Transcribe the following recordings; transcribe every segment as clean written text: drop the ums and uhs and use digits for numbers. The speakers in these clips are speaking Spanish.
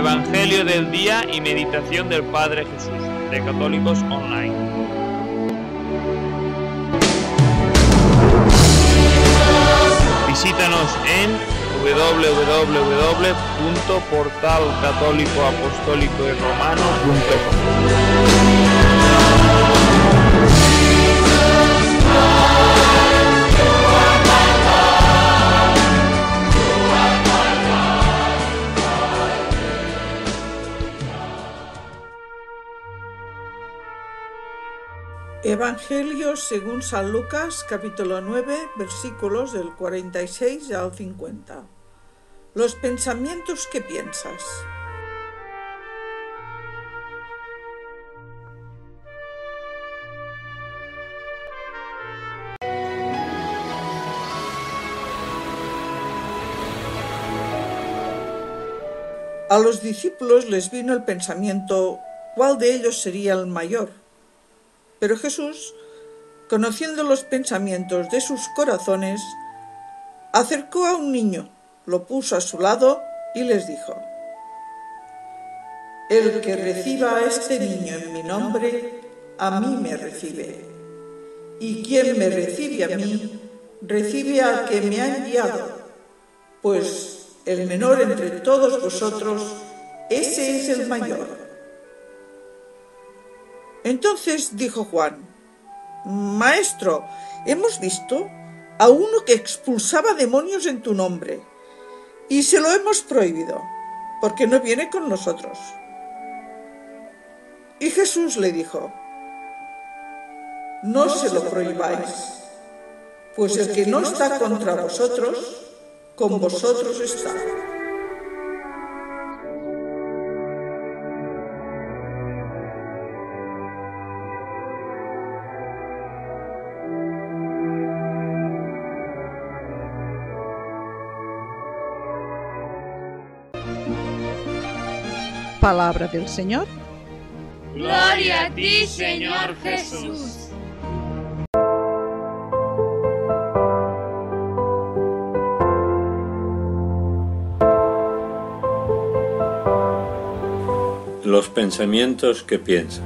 Evangelio del día y meditación del Padre Jesús, de Católicos Online. Visítanos en www.portalcatólicoapostólicoyromano.com. Evangelio según San Lucas, capítulo 9, versículos del 46 al 50. Los pensamientos que piensas. A los discípulos les vino el pensamiento, ¿cuál de ellos sería el mayor? Pero Jesús, conociendo los pensamientos de sus corazones, acercó a un niño, lo puso a su lado y les dijo: El que reciba a este niño en mi nombre, a mí me recibe. Y quien me recibe a mí, recibe al que me ha enviado. Pues el menor entre todos vosotros, ese es el mayor. Entonces dijo Juan: Maestro, hemos visto a uno que expulsaba demonios en tu nombre, y se lo hemos prohibido, porque no viene con nosotros. Y Jesús le dijo: No se lo prohibáis, pues el que no está contra vosotros, con vosotros está. Palabra del Señor. Gloria a ti, Señor Jesús. Los pensamientos que piensas.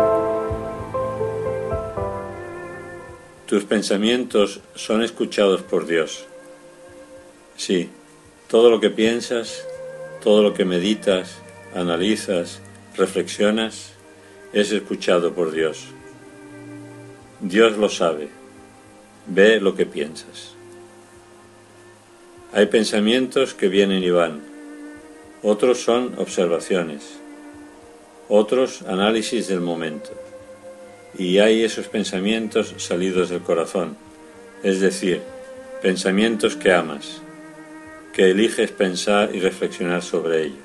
Tus pensamientos son escuchados por Dios. Sí, todo lo que piensas, todo lo que meditas, analizas, reflexionas, es escuchado por Dios. Dios lo sabe, ve lo que piensas. Hay pensamientos que vienen y van, otros son observaciones, otros análisis del momento, y hay esos pensamientos salidos del corazón, es decir, pensamientos que amas, que eliges pensar y reflexionar sobre ellos.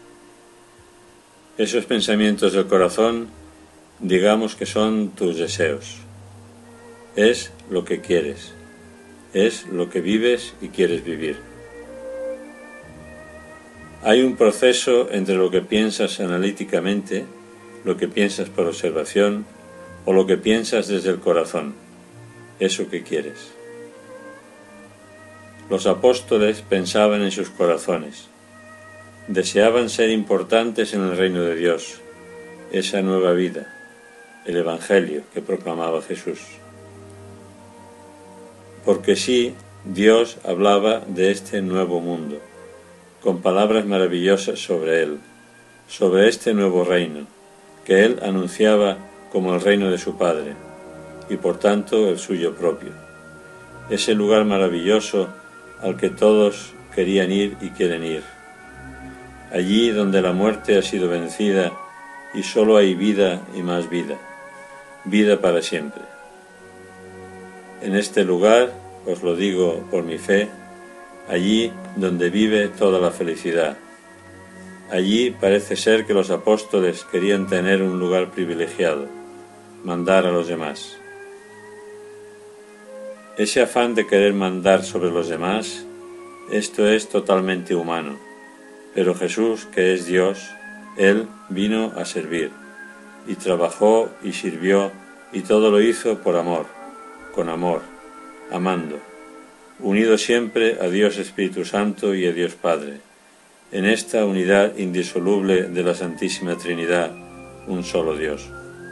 Esos pensamientos del corazón, digamos que son tus deseos. Es lo que quieres, es lo que vives y quieres vivir. Hay un proceso entre lo que piensas analíticamente, lo que piensas por observación, o lo que piensas desde el corazón, eso que quieres. Los apóstoles pensaban en sus corazones. Deseaban ser importantes en el reino de Dios, esa nueva vida, el Evangelio que proclamaba Jesús. Porque sí, Dios hablaba de este nuevo mundo, con palabras maravillosas sobre él, sobre este nuevo reino, que él anunciaba como el reino de su Padre, y por tanto el suyo propio. Ese lugar maravilloso al que todos querían ir y quieren ir. Allí donde la muerte ha sido vencida y solo hay vida y más vida, vida para siempre. En este lugar, os lo digo por mi fe, allí donde vive toda la felicidad. Allí parece ser que los apóstoles querían tener un lugar privilegiado, mandar a los demás. Ese afán de querer mandar sobre los demás, esto es totalmente humano. Pero Jesús, que es Dios, Él vino a servir, y trabajó y sirvió, y todo lo hizo por amor, con amor, amando, unido siempre a Dios Espíritu Santo y a Dios Padre, en esta unidad indisoluble de la Santísima Trinidad, un solo Dios.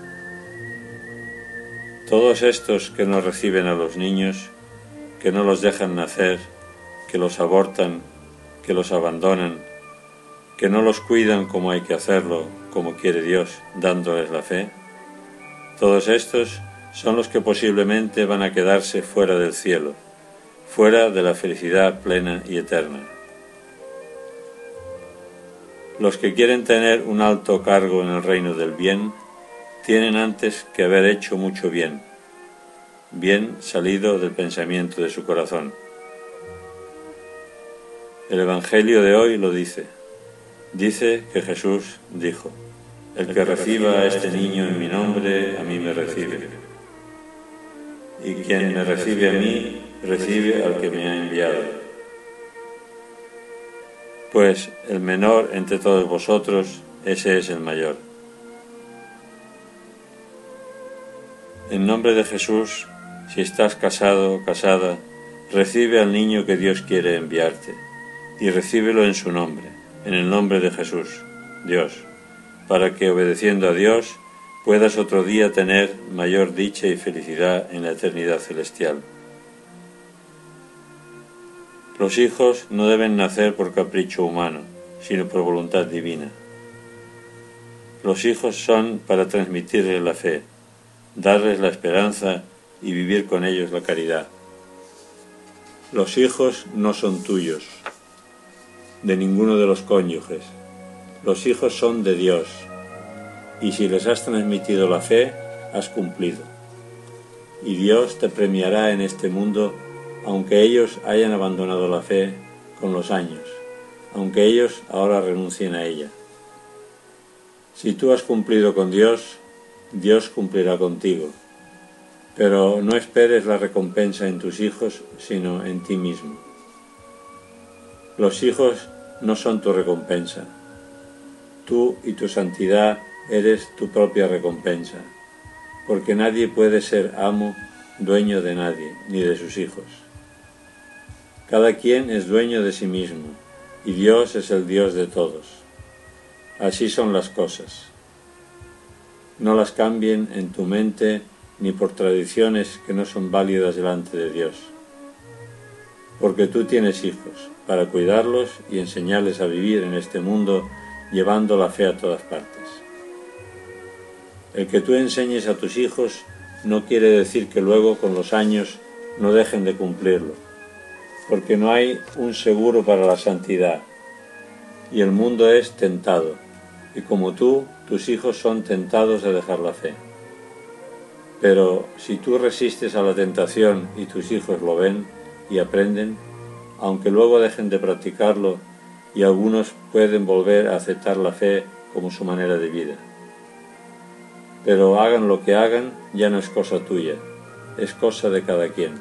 Todos estos que no reciben a los niños, que no los dejan nacer, que los abortan, que los abandonan, que no los cuidan como hay que hacerlo, como quiere Dios, dándoles la fe, todos estos son los que posiblemente van a quedarse fuera del cielo, fuera de la felicidad plena y eterna. Los que quieren tener un alto cargo en el reino del bien, tienen antes que haber hecho mucho bien, bien salido del pensamiento de su corazón. El Evangelio de hoy lo dice. Dice que Jesús dijo: el que reciba a este niño en mi nombre, a mí me recibe. Y quien me recibe a mí, recibe al que me ha enviado. Pues el menor entre todos vosotros, ese es el mayor. En nombre de Jesús, si estás casado o casada, recibe al niño que Dios quiere enviarte, y recíbelo en su nombre, en el nombre de Jesús, Dios, para que, obedeciendo a Dios, puedas otro día tener mayor dicha y felicidad en la eternidad celestial. Los hijos no deben nacer por capricho humano, sino por voluntad divina. Los hijos son para transmitirles la fe, darles la esperanza y vivir con ellos la caridad. Los hijos no son tuyos, de ninguno de los cónyuges. Los hijos son de Dios, y si les has transmitido la fe, has cumplido. Y Dios te premiará en este mundo, aunque ellos hayan abandonado la fe con los años, aunque ellos ahora renuncien a ella. Si tú has cumplido con Dios, Dios cumplirá contigo. Pero no esperes la recompensa en tus hijos, sino en ti mismo. Los hijos no son tu recompensa. Tú y tu santidad eres tu propia recompensa, porque nadie puede ser amo, dueño de nadie, ni de sus hijos. Cada quien es dueño de sí mismo, y Dios es el Dios de todos. Así son las cosas. No las cambien en tu mente ni por tradiciones que no son válidas delante de Dios. Porque tú tienes hijos, para cuidarlos y enseñarles a vivir en este mundo llevando la fe a todas partes. El que tú enseñes a tus hijos no quiere decir que luego con los años no dejen de cumplirlo, porque no hay un seguro para la santidad, y el mundo es tentado, y como tú, tus hijos son tentados a dejar la fe. Pero si tú resistes a la tentación y tus hijos lo ven y aprenden, aunque luego dejen de practicarlo, y algunos pueden volver a aceptar la fe como su manera de vida. Pero hagan lo que hagan, ya no es cosa tuya, es cosa de cada quien.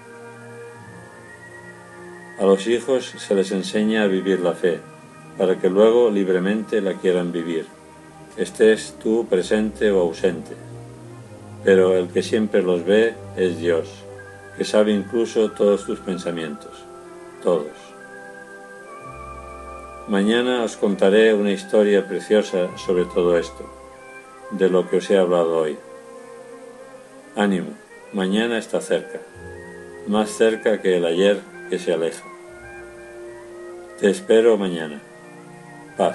A los hijos se les enseña a vivir la fe, para que luego libremente la quieran vivir, estés tú presente o ausente. Pero el que siempre los ve es Dios, que sabe incluso todos tus pensamientos, todos. Mañana os contaré una historia preciosa sobre todo esto, de lo que os he hablado hoy. Ánimo, mañana está cerca, más cerca que el ayer que se aleja. Te espero mañana. Paz.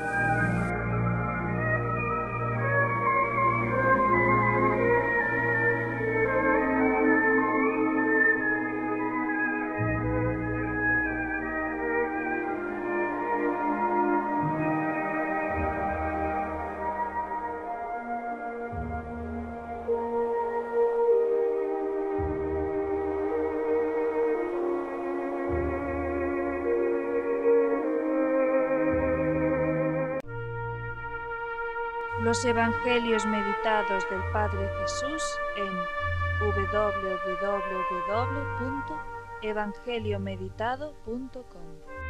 Los Evangelios meditados del Padre Jesús en www.evangeliomeditado.com